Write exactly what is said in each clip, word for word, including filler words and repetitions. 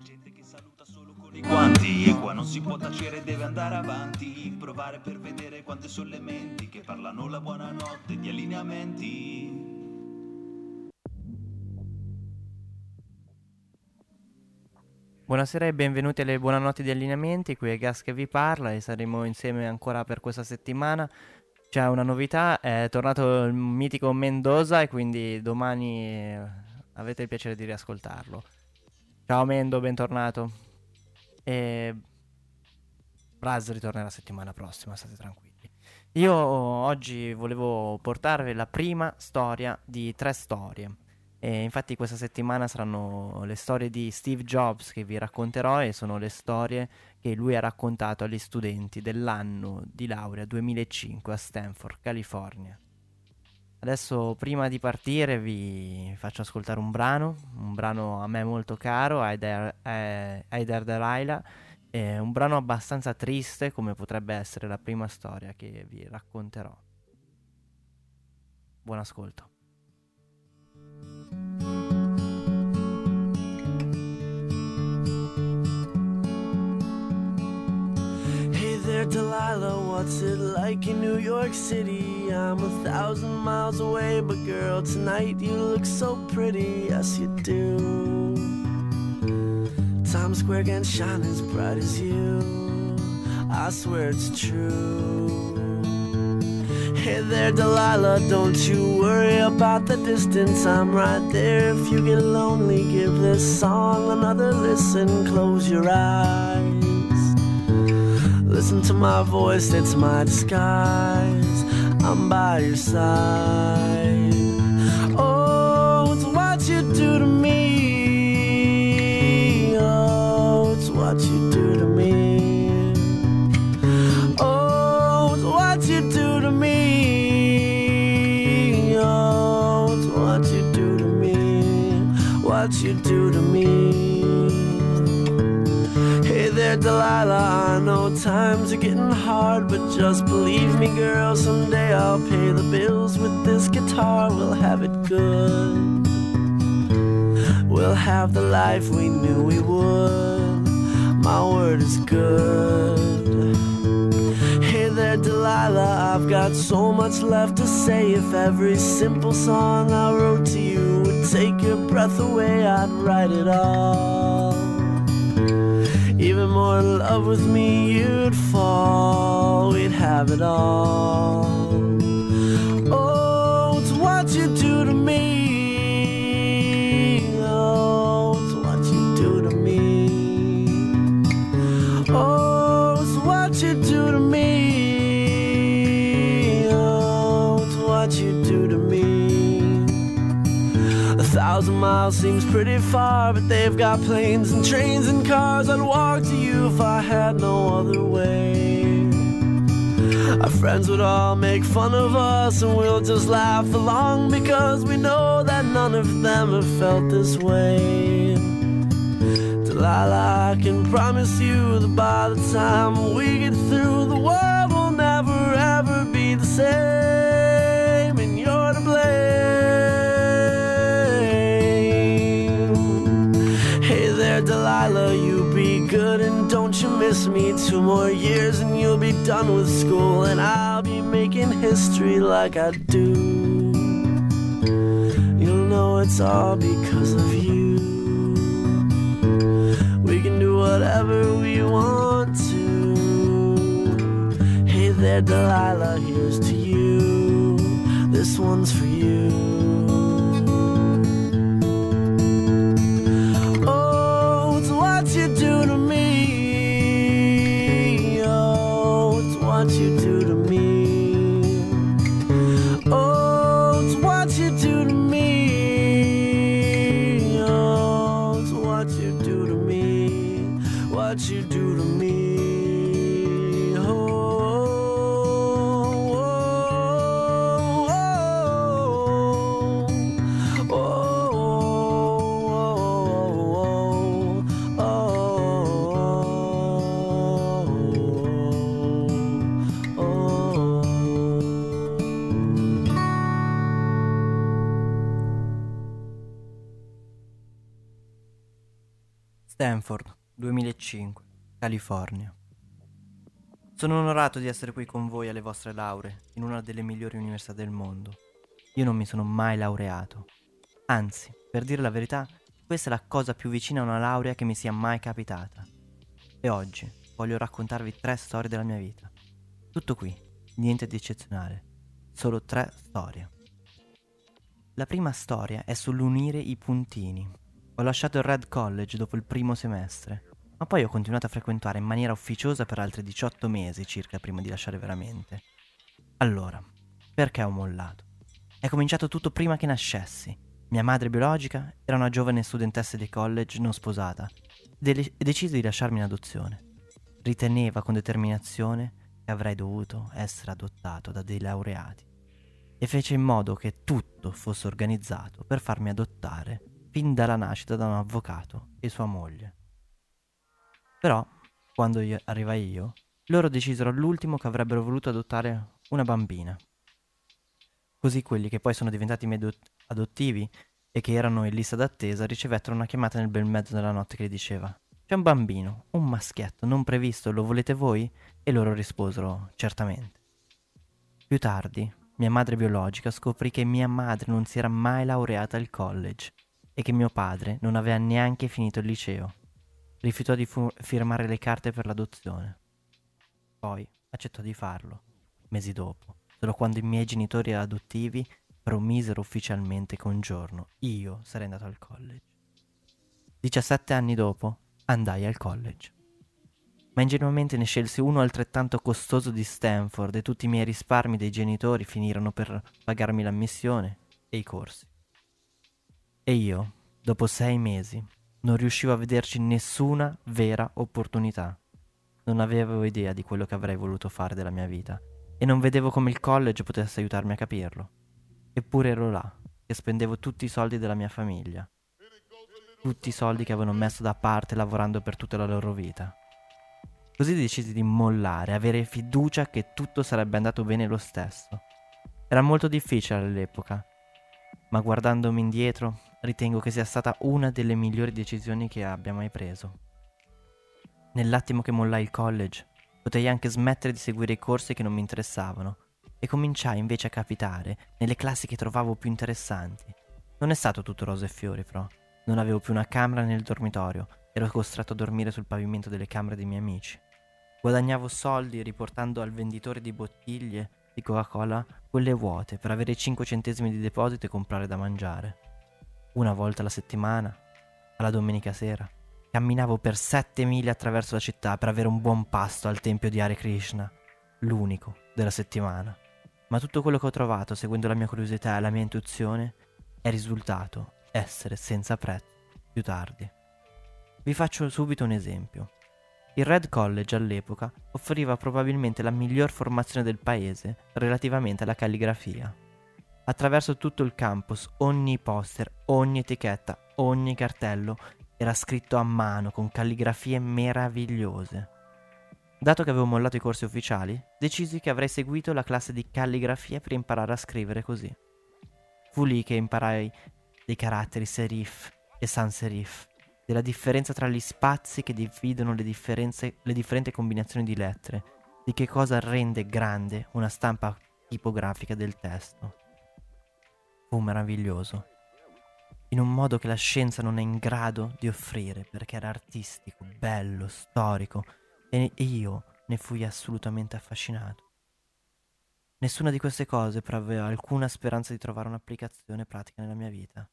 Gente che saluta solo con i guanti e qua non si può tacere, deve andare avanti, provare per vedere quante sono le menti che parlano la buonanotte di allineamenti. Buonasera e benvenuti alle Buonanotte di Allineamenti, qui è Gas che vi parla e saremo insieme ancora per questa settimana. C'è una novità, è tornato il mitico Mendoza e quindi domani eh, avete il piacere di riascoltarlo. Ciao Mendo, bentornato. E Braz ritorna la settimana prossima, state tranquilli. Io oggi volevo portarvi la prima storia di tre storie. E infatti questa settimana saranno le storie di Steve Jobs che vi racconterò e sono le storie che lui ha raccontato agli studenti dell'anno di laurea duemilacinque a Stanford, California. Adesso prima di partire vi faccio ascoltare un brano, un brano a me molto caro, Haider, eh, Haider Delilah, è un brano abbastanza triste come potrebbe essere la prima storia che vi racconterò. Buon ascolto. Hey there, Delilah, what's it like in New York City? I'm a thousand miles away, but girl, tonight you look so pretty, yes you do. Times Square can shine as bright as you, I swear it's true. Hey there, Delilah, don't you worry about the distance, I'm right there. If you get lonely, give this song another listen, close your eyes. Listen to my voice, it's my disguise, I'm by your side. Oh, it's what you do to me. Oh, it's what you do to me. Oh, it's what you do to me. Oh, it's what you do to me. What you do to me. Hey there, Delilah, I know times are getting hard, but just believe me, girl, someday I'll pay the bills with this guitar. We'll have it good. We'll have the life we knew we would. My word is good. Hey there, Delilah, I've got so much left to say. If every simple song I wrote to you would take your breath away, I'd write it all. Even more in love with me you'd fall, we'd have it all. Oh, it's what you do to me. Oh, it's what you do to me. Oh, it's what you do to me. Oh, it's what you do to me. A thousand miles seems pretty far, but they've got planes and trains and cars. I'd walk to you if I had no other way. Our friends would all make fun of us and we'll just laugh along, because we know that none of them have felt this way. Delilah, I can promise you that by the time we get through, the world will never ever be the same, and you're to blame. Hey there, Delilah, you be good and don't you miss me. Two more years and you'll be done with school, and I'll be making history like I do. You'll know it's all because of you. We can do whatever we want to. Hey there, Delilah, here's to you. This one's for you. Oh, it's what you do to me. Oh, it's what you do to me. Oh, it's what you do to me. Oh, it's what you do to me. What you do to me. Stanford. Stanford, duemilacinque, California. Sono onorato di essere qui con voi alle vostre lauree, in una delle migliori università del mondo. Io non mi sono mai laureato. Anzi, per dire la verità, questa è la cosa più vicina a una laurea che mi sia mai capitata. E oggi voglio raccontarvi tre storie della mia vita. Tutto qui, niente di eccezionale, solo tre storie. La prima storia è sull'unire i puntini. Ho lasciato il Red College dopo il primo semestre, ma poi ho continuato a frequentare in maniera ufficiosa per altri diciotto mesi circa prima di lasciare veramente. Allora, perché ho mollato? È cominciato tutto prima che nascessi. Mia madre biologica era una giovane studentessa di college non sposata e decise di lasciarmi in adozione. Riteneva con determinazione che avrei dovuto essere adottato da dei laureati e fece in modo che tutto fosse organizzato per farmi adottare fin dalla nascita da un avvocato e sua moglie. Però, quando io arrivai io, loro decisero all'ultimo che avrebbero voluto adottare una bambina. Così quelli che poi sono diventati miei adott- adottivi e che erano in lista d'attesa ricevettero una chiamata nel bel mezzo della notte che gli diceva: «C'è un bambino, un maschietto, non previsto, lo volete voi?» E loro risposero: «Certamente». Più tardi, mia madre biologica scoprì che mia madre non si era mai laureata al college e che mio padre non aveva neanche finito il liceo. Rifiutò di fu- firmare le carte per l'adozione. Poi accettò di farlo, mesi dopo, solo quando i miei genitori adottivi promisero ufficialmente che un giorno io sarei andato al college. diciassette anni dopo andai al college. Ma ingenuamente ne scelsi uno altrettanto costoso di Stanford e tutti i miei risparmi dei genitori finirono per pagarmi l'ammissione e i corsi. E io, dopo sei mesi, non riuscivo a vederci nessuna vera opportunità. Non avevo idea di quello che avrei voluto fare della mia vita e non vedevo come il college potesse aiutarmi a capirlo. Eppure ero là, che spendevo tutti i soldi della mia famiglia. Tutti i soldi che avevano messo da parte lavorando per tutta la loro vita. Così decisi di mollare, avere fiducia che tutto sarebbe andato bene lo stesso. Era molto difficile all'epoca, ma guardandomi indietro ritengo che sia stata una delle migliori decisioni che abbia mai preso. Nell'attimo che mollai il college, potei anche smettere di seguire i corsi che non mi interessavano e cominciai invece a capitare nelle classi che trovavo più interessanti. Non è stato tutto rose e fiori, però. Non avevo più una camera nel dormitorio, ero costretto a dormire sul pavimento delle camere dei miei amici. Guadagnavo soldi riportando al venditore di bottiglie di Coca-Cola quelle vuote per avere cinque centesimi di deposito e comprare da mangiare. Una volta alla settimana, alla domenica sera, camminavo per sette miglia attraverso la città per avere un buon pasto al tempio di Hare Krishna, l'unico della settimana. Ma tutto quello che ho trovato, seguendo la mia curiosità e la mia intuizione, è risultato essere senza prezzo più tardi. Vi faccio subito un esempio. Il Red College all'epoca offriva probabilmente la miglior formazione del paese relativamente alla calligrafia. Attraverso tutto il campus, ogni poster, ogni etichetta, ogni cartello era scritto a mano con calligrafie meravigliose. Dato che avevo mollato i corsi ufficiali, decisi che avrei seguito la classe di calligrafia per imparare a scrivere così. Fu lì che imparai dei caratteri serif e sans serif, della differenza tra gli spazi che dividono le, differenze, le differenti combinazioni di lettere, di che cosa rende grande una stampa tipografica del testo. Fu meraviglioso, in un modo che la scienza non è in grado di offrire, perché era artistico, bello, storico, e io ne fui assolutamente affascinato. Nessuna di queste cose però aveva alcuna speranza di trovare un'applicazione pratica nella mia vita.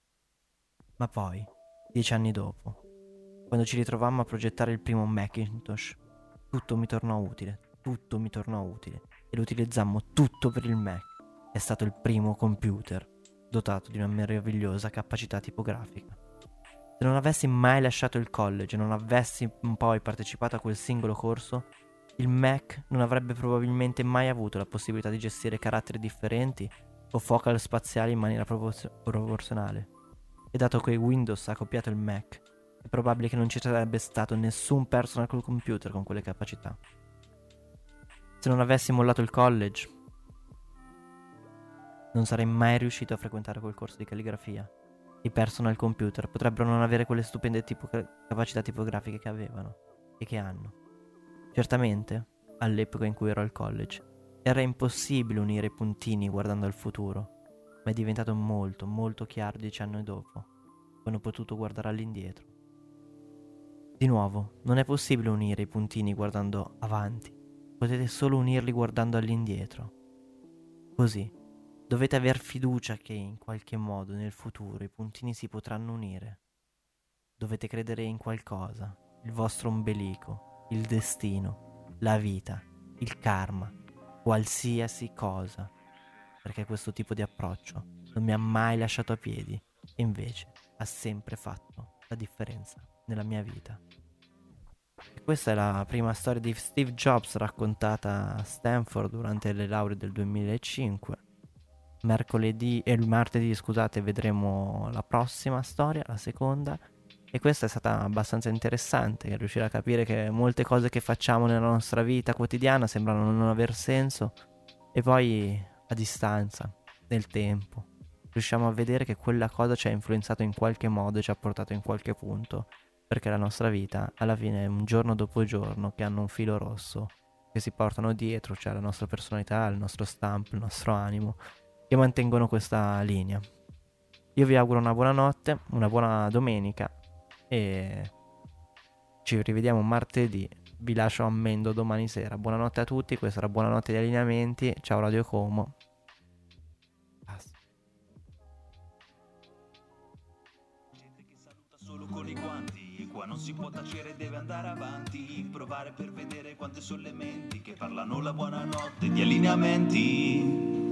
Ma poi, dieci anni dopo, quando ci ritrovammo a progettare il primo Macintosh, tutto mi tornò utile, tutto mi tornò utile, e lo utilizzammo tutto per il Mac. È stato il primo computer dotato di una meravigliosa capacità tipografica. Se non avessi mai lasciato il college e non avessi poi partecipato a quel singolo corso, il Mac non avrebbe probabilmente mai avuto la possibilità di gestire caratteri differenti o focal spaziali in maniera proporzio- proporzionale. E dato che Windows ha copiato il Mac, è probabile che non ci sarebbe stato nessun personal computer con quelle capacità. Se non avessi mollato il college, non sarei mai riuscito a frequentare quel corso di calligrafia i personal computer potrebbero non avere quelle stupende tipo- capacità tipografiche che avevano e che hanno. Certamente, all'epoca in cui ero al college, era impossibile unire i puntini guardando al futuro, ma è diventato molto, molto chiaro dieci anni dopo, quando ho potuto guardare all'indietro. Di nuovo, non è possibile unire i puntini guardando avanti, potete solo unirli guardando all'indietro. Così, dovete aver fiducia che in qualche modo nel futuro i puntini si potranno unire. Dovete credere in qualcosa, il vostro ombelico, il destino, la vita, il karma, qualsiasi cosa, perché questo tipo di approccio non mi ha mai lasciato a piedi e invece ha sempre fatto la differenza nella mia vita. E questa è la prima storia di Steve Jobs raccontata a Stanford durante le lauree del duemilacinque. Mercoledì e il martedì, scusate, vedremo la prossima storia, la seconda. E questa è stata abbastanza interessante, riuscire a capire che molte cose che facciamo nella nostra vita quotidiana sembrano non aver senso, e poi a distanza, nel tempo, riusciamo a vedere che quella cosa ci ha influenzato in qualche modo e ci ha portato in qualche punto, perché la nostra vita alla fine è un giorno dopo giorno che hanno un filo rosso che si portano dietro, cioè la nostra personalità, il nostro stampo, il nostro animo, che mantengono questa linea. Io vi auguro una buona notte, una buona domenica e ci rivediamo martedì. Vi lascio a Mendo domani sera. Buonanotte a tutti, questa era Buonanotte di Allineamenti. Ciao Radio Como. Basta. Gente che saluta solo con i guanti, e qua non si può tacere, deve andare avanti, provare per vedere quante sono le menti che parlano la buonanotte di allineamenti.